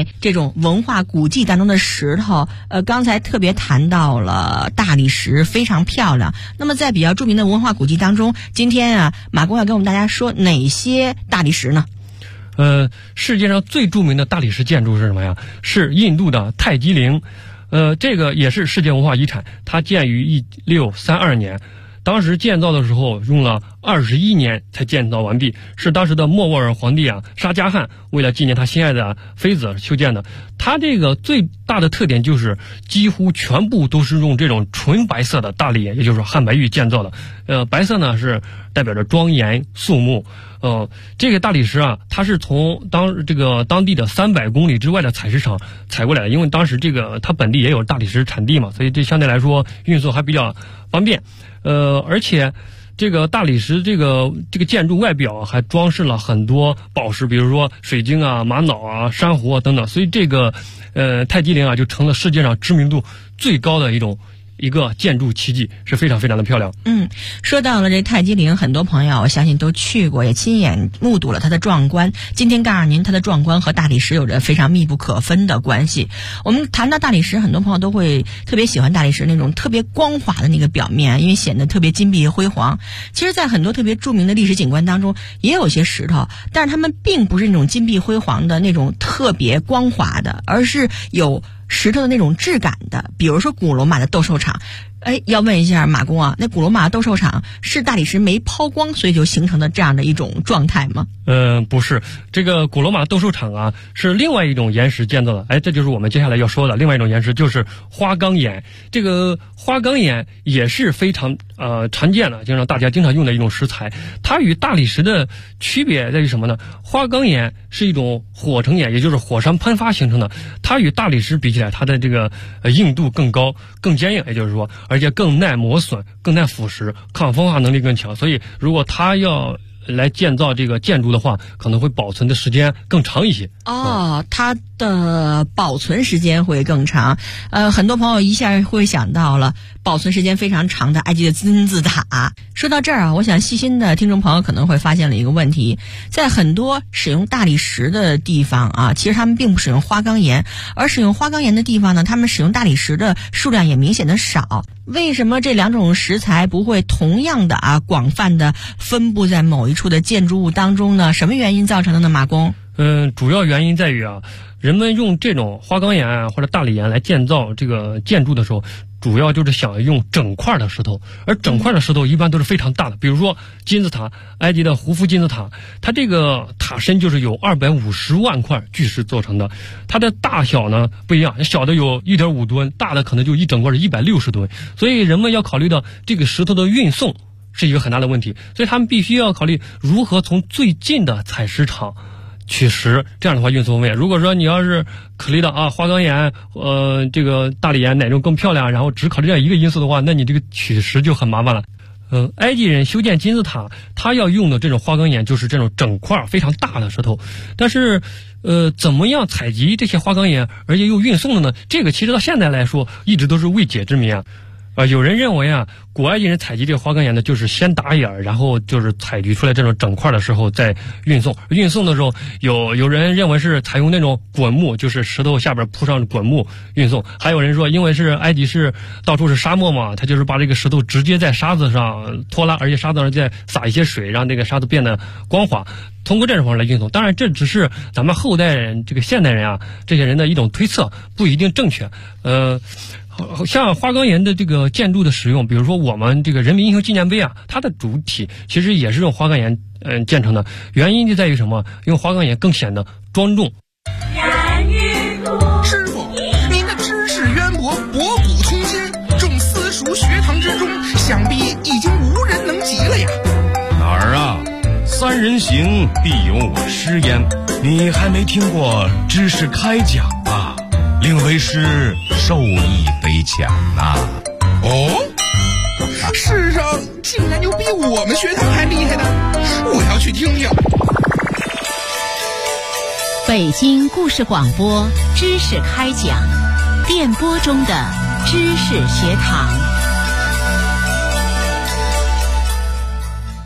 在这种文化古迹当中的石头，刚才特别谈到了大理石非常漂亮。那么在比较著名的文化古迹当中，今天啊，马工要跟我们大家说哪些大理石呢？ 世界上最著名的大理石建筑是什么呀？是印度的泰姬陵。这个也是世界文化遗产，它建于1632年。当时建造的时候用了21年才建造完毕，是当时的莫卧儿皇帝啊沙加汗为了纪念他心爱的妃子修建的。它这个最大的特点就是几乎全部都是用这种纯白色的大理岩，也就是汉白玉建造的。白色呢是代表着庄严肃穆。这个大理石啊，它是从当地的300公里之外的采石场采过来的，因为当时它本地也有大理石产地嘛，所以这相对来说运送还比较方便。而且这个大理石这个建筑外表还装饰了很多宝石，比如说水晶啊、玛瑙啊、珊瑚啊等等，所以这个泰姬陵啊就成了世界上知名度最高的一个建筑奇迹，是非常非常的漂亮。 说到了这泰姬陵，很多朋友我相信都去过，也亲眼目睹了它的壮观。今天告诉您，它的壮观和大理石有着非常密不可分的关系。我们谈到大理石，很多朋友都会特别喜欢大理石那种特别光滑的那个表面，因为显得特别金碧辉煌。其实在很多特别著名的历史景观当中也有些石头，但是它们并不是那种金碧辉煌的那种特别光滑的，而是有石头的那种质感的，比如说古罗马的斗兽场。要问一下马工啊，那古罗马斗兽场是大理石没抛光，所以就形成的这样的一种状态吗？ 不是，这个古罗马斗兽场啊是另外一种岩石建造的。这就是我们接下来要说的另外一种岩石，就是花岗岩。这个花岗岩也是非常常见的，就让大家经常用的一种石材。它与大理石的区别在于什么呢？花岗岩是一种火成岩，也就是火山喷发形成的。它与大理石比起来，它的这个硬度更高、更坚硬，也就是说，而且更耐磨损、更耐腐蚀、抗风化能力更强。所以，如果它要来建造这个建筑的话，可能会保存的时间更长一些。 它的保存时间会更长。很多朋友一下会想到了保存时间非常长的埃及的金字塔。说到这儿啊，我想细心的听众朋友可能会发现了一个问题，在很多使用大理石的地方啊，其实他们并不使用花岗岩，而使用花岗岩的地方呢，他们使用大理石的数量也明显的少。为什么这两种石材不会同样的广泛的分布在某一处的建筑物当中呢？什么原因造成的呢，马工？ 主要原因在于人们用这种花岗岩或者大理岩来建造这个建筑的时候，主要就是想用整块的石头，而整块的石头一般都是非常大的。比如说金字塔，埃及的胡夫金字塔，它这个塔身就是有250万块巨石做成的，它的大小呢不一样，小的有1.5吨，大的可能就一整块是160吨，所以人们要考虑到这个石头的运送是一个很大的问题，所以他们必须要考虑如何从最近的采石场取石，这样的话运送方便。如果说你要是考虑到花岗岩这个大理岩哪种更漂亮，然后只考虑这样一个因素的话，那你这个取石就很麻烦了。埃及人修建金字塔，他要用的这种花岗岩就是这种整块非常大的石头，但是怎么样采集这些花岗岩而且又运送的呢？这个其实到现在来说一直都是未解之谜有人认为古埃及人采集这个花岗岩呢，就是先打眼，然后就是采集出来这种整块的时候再运送。运送的时候，有人认为是采用那种滚木，就是石头下边铺上滚木运送。还有人说，因为是埃及是到处是沙漠嘛，他就是把这个石头直接在沙子上拖拉，而且沙子上再撒一些水，让这个沙子变得光滑。通过这种方式来运送。当然，这只是咱们后代人这个现代人这些人的一种推测，不一定正确。像花岗岩的这个建筑的使用，比如说我们这个人民英雄纪念碑它的主体其实也是用花岗岩建成的。原因就在于什么？用花岗岩更显得庄重。 师傅，您的知识渊博，博古通今，众私塾学堂之中，想必已经无人能及了呀。 哪儿三人行，必有我师焉。你还没听过知识开讲吧？令为师受益匪浅世上竟然有比我们学堂还厉害的，我要去听听。 北京故事广播知识开讲，电波中的知识学堂。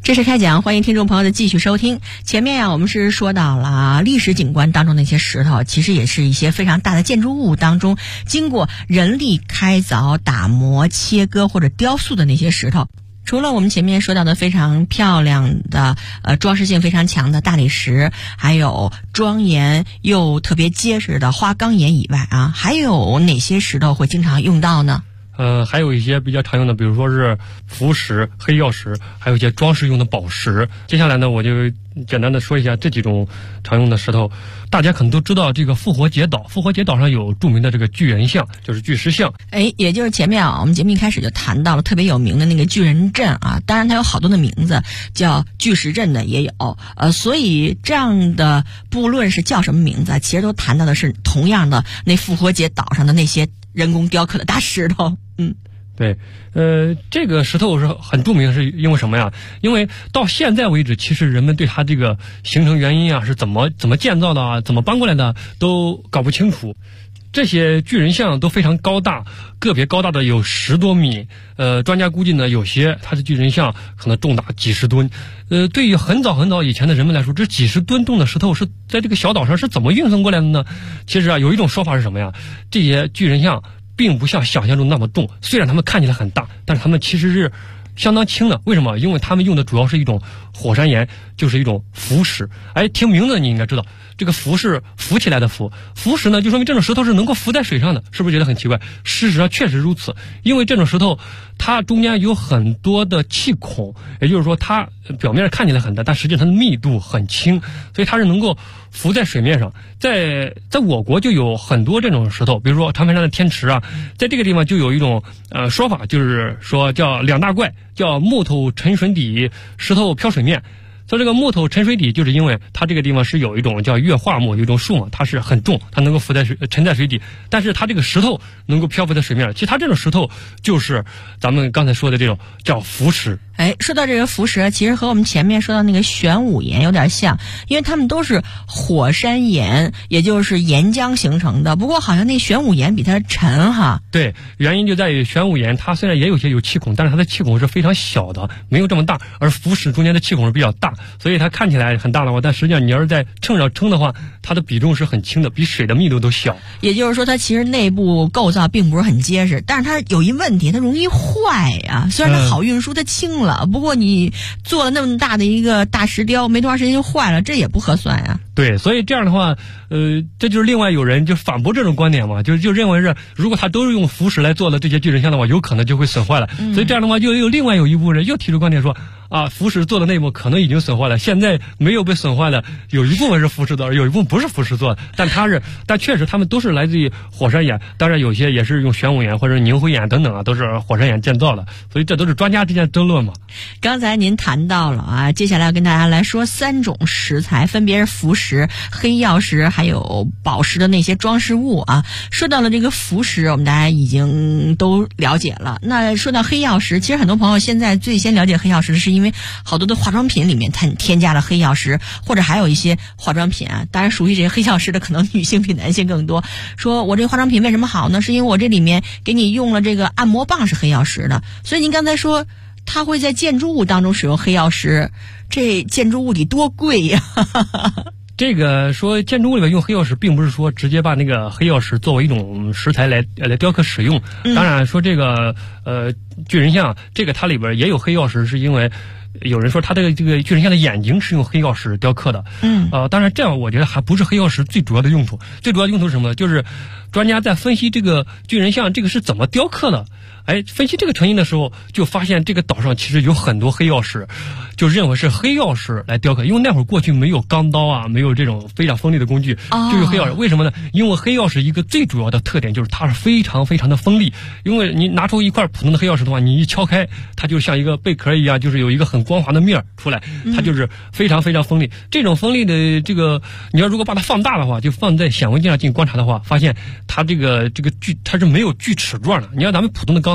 知识开讲，欢迎听众朋友的继续收听。前面呀，我们是说到了历史景观当中那些石头，其实也是一些非常大的建筑物当中经过人力开凿、打磨、切割或者雕塑的那些石头。除了我们前面说到的非常漂亮的装饰性非常强的大理石，还有庄严又特别结实的花岗岩以外啊，还有哪些石头会经常用到呢？ 还有一些比较常用的，比如说是浮石、黑曜石，还有一些装饰用的宝石。接下来呢，我就简单的说一下这几种常用的石头。大家可能都知道这个复活节岛，复活节岛上有著名的这个巨人像，就是巨石像。 也就是前面啊，我们节目一开始就谈到了特别有名的那个巨人镇啊，当然它有好多的名字，叫巨石阵的也有。所以这样的不论是叫什么名字，其实都谈到的是同样的那复活节岛上的那些人工雕刻的大石头。 对，这个石头是很著名，是因为什么呀？因为到现在为止，其实人们对它这个形成原因啊，是怎么建造的啊，怎么搬过来的，都搞不清楚。这些巨人像都非常高大，个别高大的有10多米。专家估计呢，有些它的巨人像可能重达几十吨。对于很早以前的人们来说，这几十吨重的石头是在这个小岛上是怎么运送过来的呢？其实啊，有一种说法是什么呀？这些巨人像并不像想象中那么重，虽然它们看起来很大，但是它们其实是相当轻的。为什么？因为它们用的主要是一种火山岩，就是一种浮石。听名字你应该知道，这个浮是浮起来的浮，浮石呢就说明这种石头是能够浮在水上的，是不是觉得很奇怪？事实上确实如此，因为这种石头它中间有很多的气孔，也就是说它表面看起来很大，但实际上它的密度很轻，所以它是能够浮在水面上。在我国就有很多这种石头，比如说长白山的天池啊，在这个地方就有一种说法，就是说叫两大怪，叫木头沉水底，石头漂水面。说这个木头沉水底，就是因为它这个地方是有一种叫月化木，有一种树嘛，它是很重，它能够沉在水底，但是它这个石头能够漂浮在水面上。其实它这种石头就是咱们刚才说的这种叫浮石。 说到这个浮石，其实和我们前面说到那个玄武岩有点像，因为它们都是火山岩，也就是岩浆形成的。不过好像那玄武岩比它沉哈。 对，原因就在于玄武岩它虽然也有些有气孔，但是它的气孔是非常小的，没有这么大，而浮石中间的气孔是比较大，所以它看起来很大的话，但实际上你要是在秤上称的话，它的比重是很轻的，比水的密度都小。 也就是说它其实内部构造并不是很结实，但是它有一问题，它容易坏呀。虽然它好运输，它轻了，不过你做了那么大的一个大石雕，没多长时间就坏了，这也不合算呀。 对，所以这样的话，这就是另外有人就反驳这种观点嘛，就认为是如果他都是用浮石来做的这些巨人像的话，有可能就会损坏了。所以这样的话，就有另外有一部分人又提出观点说，浮石做的内部可能已经损坏了，现在没有被损坏的有一部分是浮石做的，有一部分不是浮石做的，但确实他们都是来自于火山岩，当然有些也是用玄武岩或者凝灰岩等等啊，都是火山岩建造的，所以这都是专家之间争论嘛。 刚才您谈到了啊，接下来要跟大家来说3种石材，分别是浮石、黑曜石还有宝石的那些装饰物啊。说到了这个浮石，我们大家已经都了解了。那说到黑曜石，其实很多朋友现在最先了解黑曜石是因为好多的化妆品里面它添加了黑曜石，或者还有一些化妆品啊，当然属于这些黑曜石的可能女性比男性更多。说我这个化妆品为什么好呢？是因为我这里面给你用了这个按摩棒是黑曜石的。所以您刚才说它会在建筑物当中使用黑曜石，这建筑物得多贵呀！ 这个说建筑物里面用黑曜石，并不是说直接把那个黑曜石作为一种石材来雕刻使用。当然说这个巨人像，这个它里边也有黑曜石，是因为有人说它这个巨人像的眼睛是用黑曜石雕刻的。当然这样我觉得还不是黑曜石最主要的用途。最主要的用途是什么呢？就是专家在分析这个巨人像这个是怎么雕刻的。分析这个成因的时候，就发现这个岛上其实有很多黑曜石，就认为是黑曜石来雕刻。因为那会儿过去没有钢刀啊，没有这种非常锋利的工具，就用黑曜石。为什么呢？因为黑曜石一个最主要的特点就是它是非常非常的锋利。因为你拿出一块普通的黑曜石的话，你一敲开，它就像一个贝壳一样，就是有一个很光滑的面出来，它就是非常非常锋利。这种锋利的这个，你要如果把它放大的话，就放在显微镜上进行观察的话，发现它这个它是没有锯齿状的。你要咱们普通的钢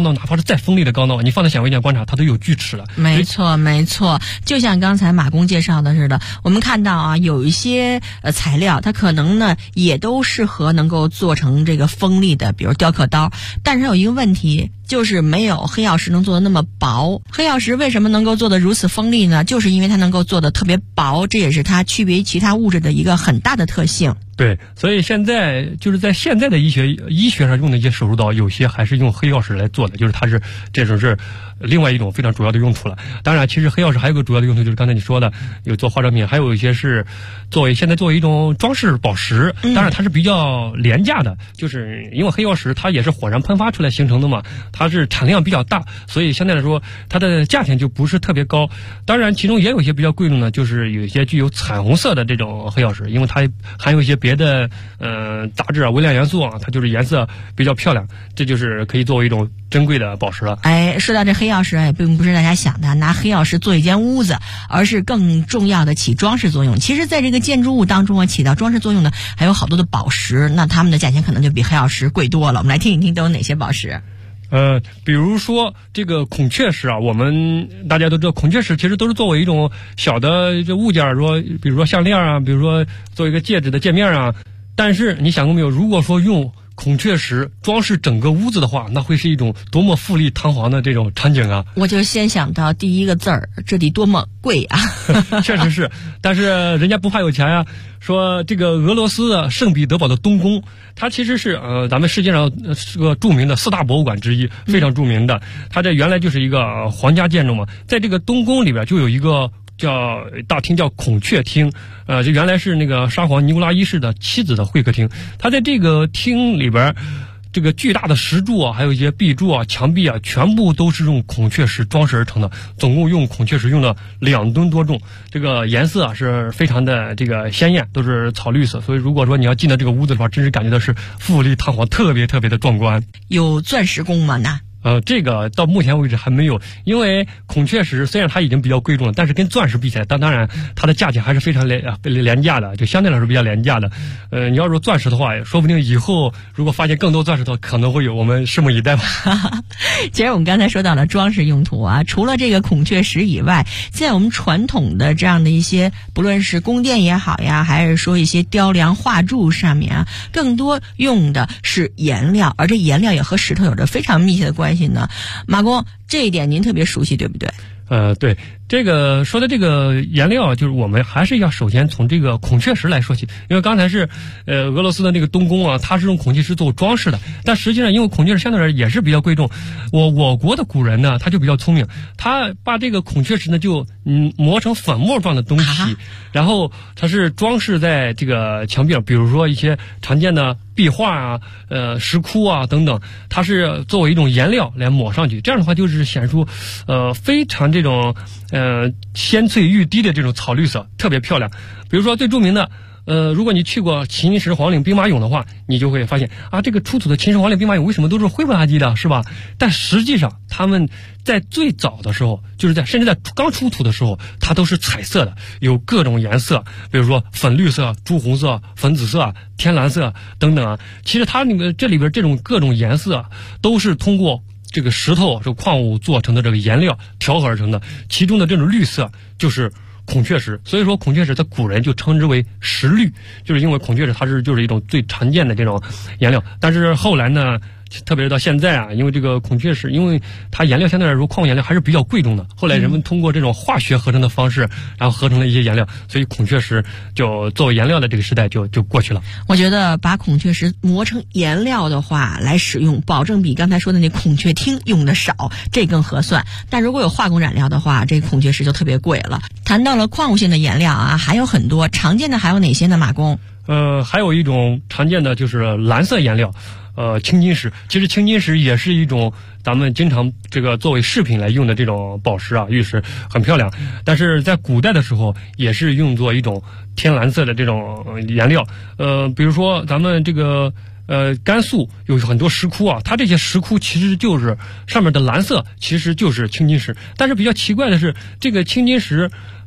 钢刀，哪怕是再锋利的钢刀，你放在显微镜观察，它都有锯齿了。 没错，没错，就像刚才马工介绍的似的，我们看到啊，有一些材料，它可能呢也都适合能够做成这个锋利的，比如雕刻刀，但是有一个问题，就是没有黑曜石能做的那么薄。黑曜石为什么能够做得如此锋利呢？就是因为它能够做得特别薄，这也是它区别于其他物质的一个很大的特性。 对，所以现在就是在现在的医学上用的一些手术刀，有些还是用黑曜石来做的，就是它是这种是另外一种非常主要的用途了。当然，其实黑曜石还有个主要的用途，就是刚才你说的有做化妆品，还有一些是现在作为一种装饰宝石。当然，它是比较廉价的，就是因为黑曜石它也是火山喷发出来形成的嘛，它是产量比较大，所以相对来说它的价钱就不是特别高。当然，其中也有一些比较贵重的，就是有一些具有彩虹色的这种黑曜石，因为它含有一些别的杂质啊、微量元素啊，它就是颜色比较漂亮，这就是可以作为一种珍贵的宝石了。 哎，说到这黑曜石，也并不是大家想的拿黑曜石做一间屋子，而是更重要的起装饰作用。其实在这个建筑物当中啊，起到装饰作用的还有好多的宝石，那它们的价钱可能就比黑曜石贵多了。我们来听一听都有哪些宝石。 比如说这个孔雀石啊，我们大家都知道，孔雀石其实都是作为一种小的这物件，说比如说项链啊，比如说做一个戒指的戒面啊。但是你想过没有，如果说用孔雀石装饰整个屋子的话，那会是一种多么富丽堂皇的这种场景啊！ 我就先想到第一个字儿，这得多么贵啊！ 确实是，但是人家不怕有钱呀。说这个俄罗斯的圣彼得堡的东宫，它其实是咱们世界上是个著名的4大博物馆之一，非常著名的。它这原来就是一个皇家建筑嘛，在这个东宫里边就有一个大厅叫孔雀厅，这原来是那个沙皇尼古拉一世的妻子的会客厅。他在这个厅里边，这个巨大的石柱啊，还有一些壁柱啊、墙壁啊，全部都是用孔雀石装饰而成的。总共用孔雀石用了2吨多重，这个颜色啊是非常的这个鲜艳，都是草绿色。所以如果说你要进到这个屋子的话，真是感觉到是富丽堂皇，特别特别的壮观。 有钻石工吗？那这个到目前为止还没有，因为孔雀石虽然它已经比较贵重了，但是跟钻石比起来，当然它的价钱还是非常廉价的，就相对来说比较廉价的。你要说钻石的话，说不定以后如果发现更多钻石的话，可能会有，我们拭目以待吧。 其实我们刚才说到了装饰用途啊，除了这个孔雀石以外，现在我们传统的这样的一些，不论是宫殿也好呀，还是说一些雕梁画柱上面啊，更多用的是颜料，而这颜料也和石头有着非常密切的关系。马工，这一点您特别熟悉，对不对？ 对，这个说的这个颜料，就是我们还是要首先从这个孔雀石来说起，因为刚才是俄罗斯的那个东宫啊，它是用孔雀石做装饰的，但实际上因为孔雀石相对来说也是比较贵重，我国的古人呢，他就比较聪明，他把这个孔雀石呢就磨成粉末状的东西，然后它是装饰在这个墙壁上，比如说一些常见的壁画啊、石窟啊等等，它是作为一种颜料来抹上去，这样的话就是显出非常这种鲜翠欲滴的这种草绿色，特别漂亮。比如说最著名的如果你去过秦始皇陵兵马俑的话，你就会发现啊，这个出土的秦始皇陵兵马俑为什么都是灰不拉几的，是吧？但实际上他们在最早的时候，甚至在刚出土的时候，它都是彩色的，有各种颜色，比如说粉绿色、朱红色、粉紫色、天蓝色等等啊。其实它这里边这种各种颜色都是通过这个石头、这个矿物做成的这个颜料调和而成的，其中的这种绿色就是孔雀石，所以说孔雀石在古人就称之为石绿，就是因为孔雀石它就是一种最常见的这种颜料。但是后来呢，特别是到现在啊，因为这个孔雀石，因为它颜料相对来说矿物颜料还是比较贵重的，后来人们通过这种化学合成的方式，然后合成了一些颜料，所以孔雀石就作为颜料的这个时代就过去了。 我觉得把孔雀石磨成颜料的话来使用，保证比刚才说的那孔雀厅用的少，这更合算。但如果有化工染料的话，这孔雀石就特别贵了。谈到了矿物性的颜料啊，还有很多常见的，还有哪些呢？马工？ 还有一种常见的就是蓝色颜料。青金石，其实青金石也是一种咱们经常这个作为饰品来用的这种宝石啊，玉石很漂亮。但是在古代的时候，也是用作一种天蓝色的这种颜料。比如说咱们这个甘肃有很多石窟啊，它这些石窟其实就是上面的蓝色，其实就是青金石。但是比较奇怪的是，这个青金石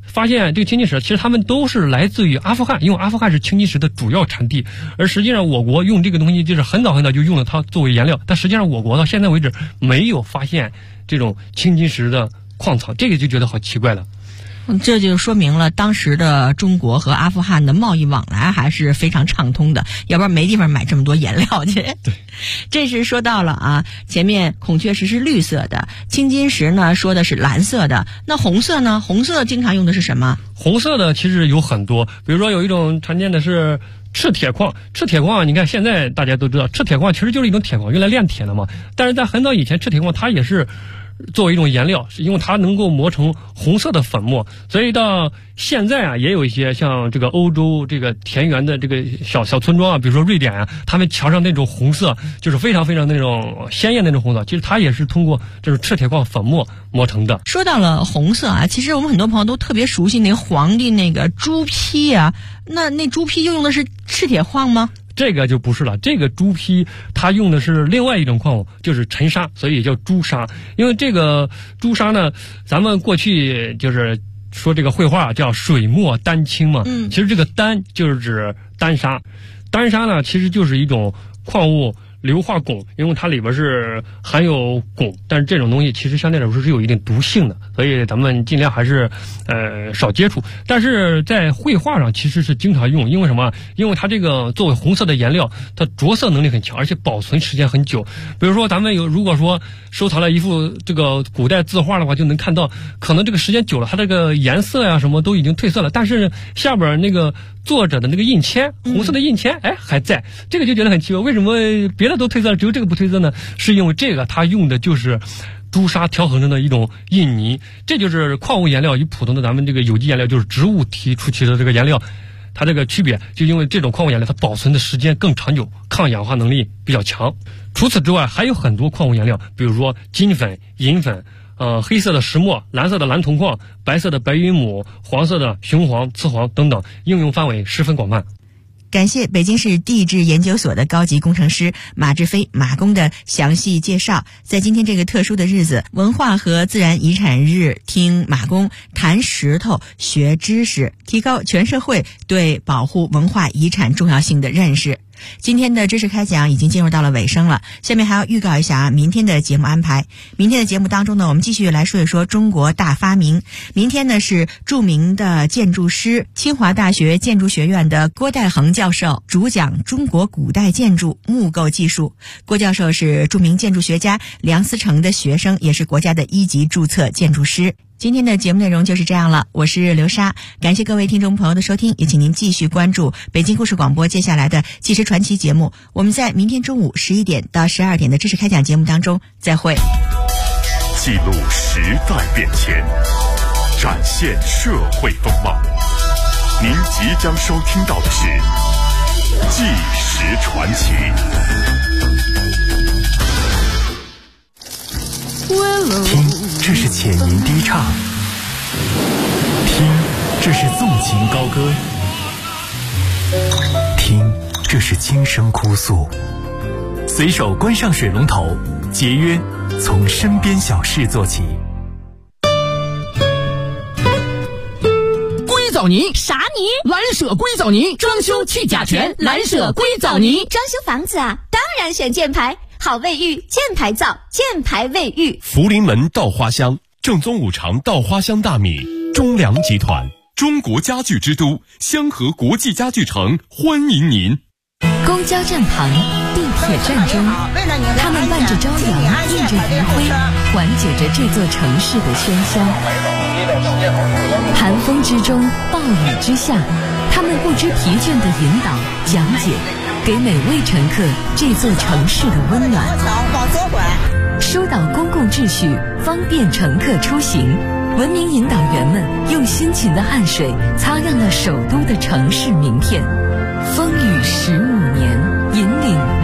发现这个青金石其实它们都是来自于阿富汗，因为阿富汗是青金石的主要产地，而实际上我国用这个东西就是很早很早就用了它作为颜料，但实际上我国到现在为止没有发现这种青金石的矿藏，这个就觉得好奇怪了。 这就说明了当时的中国和阿富汗的贸易往来还是非常畅通的，要不然没地方买这么多颜料去。 对， 这是说到了啊，前面孔雀石是绿色的，青金石呢说的是蓝色的，那红色呢？红色经常用的是什么？ 红色的其实有很多，比如说有一种常见的是赤铁矿。赤铁矿你看现在大家都知道，赤铁矿其实就是一种铁矿，用来炼铁的嘛。但是在很早以前，赤铁矿它也是作为一种颜料，是因为它能够磨成红色的粉末，所以到现在啊，也有一些像这个欧洲这个田园的这个小村庄啊，比如说瑞典啊，他们墙上那种红色就是非常非常那种鲜艳的那种红色，其实它也是通过这种赤铁矿粉末磨成的。 说到了红色啊，其实我们很多朋友都特别熟悉那个皇帝那个朱批啊，那朱批用的是赤铁矿吗？ 这个就不是了，这个朱批它用的是另外一种矿物，就是沉沙，所以也叫朱砂。因为这个朱砂呢，咱们过去就是说这个绘画叫水墨丹青嘛，其实这个丹就是指丹砂，丹砂呢其实就是一种矿物硫化汞，因为它里边是含有汞，但是这种东西其实相对来说是有一定毒性的，所以咱们尽量还是少接触。但是在绘画上其实是经常用，因为什么？因为它这个作为红色的颜料，它着色能力很强，而且保存时间很久。比如说咱们如果说收藏了一幅这个古代字画的话，就能看到可能这个时间久了，它这个颜色呀什么都已经褪色了，但是下边那个作者的那个印签，红色的印签，还在。这个就觉得很奇怪，为什么别的都褪色了，只有这个不褪色呢？是因为这个它用的就是朱砂调和成的一种印泥，这就是矿物颜料与普通的咱们这个有机颜料，就是植物提出去的这个颜料，它这个区别就因为这种矿物颜料它保存的时间更长久，抗氧化能力比较强。除此之外还有很多矿物颜料，比如说金粉、银粉，黑色的石墨，蓝色的蓝铜矿，白色的白云母，黄色的雄黄、雌黄等等，应用范围十分广泛。 感谢北京市地质研究所的高级工程师马志飞马工的详细介绍。在今天这个特殊的日子，文化和自然遗产日，听马工谈石头学知识，提高全社会对保护文化遗产重要性的认识。今天的知识开讲已经进入到了尾声了，下面还要预告一下明天的节目安排。明天的节目当中呢，我们继续来说一说中国大发明。明天呢是著名的建筑师清华大学建筑学院的郭代恒教授主讲中国古代建筑木构技术。郭教授是著名建筑学家梁思成的学生，也是国家的1级注册建筑师。今天的节目内容就是这样了，我是刘莎，感谢各位听众朋友的收听，也请您继续关注北京故事广播接下来的纪实传奇节目。我们在明天中午11点到12点的知识开讲节目当中再会。 记录时代变迁，展现社会风貌。您即将收听到的是纪实传奇。 听，这是浅吟低唱；听，这是纵情高歌；听，这是轻声哭诉。随手关上水龙头，节约从身边小事做起。 硅藻泥啥泥？ 蓝舍硅藻泥，装修去甲醛，蓝舍硅藻泥。 装修房子啊，当然选箭牌，好卫浴，箭牌造，箭牌卫浴。 福临门稻花香，正宗五常稻花香大米，中粮集团，中国家具之都香河国际家具城欢迎您。 公交站旁，地铁站中，他们伴着朝阳，映着余晖，缓解着这座城市的喧嚣。寒风之中，暴雨之下，他们不知疲倦地引导、讲解，给每位乘客这座城市的温暖。疏导公共秩序，方便乘客出行。文明引导员们用辛勤的汗水擦亮了首都的城市名片。风雨15年，引领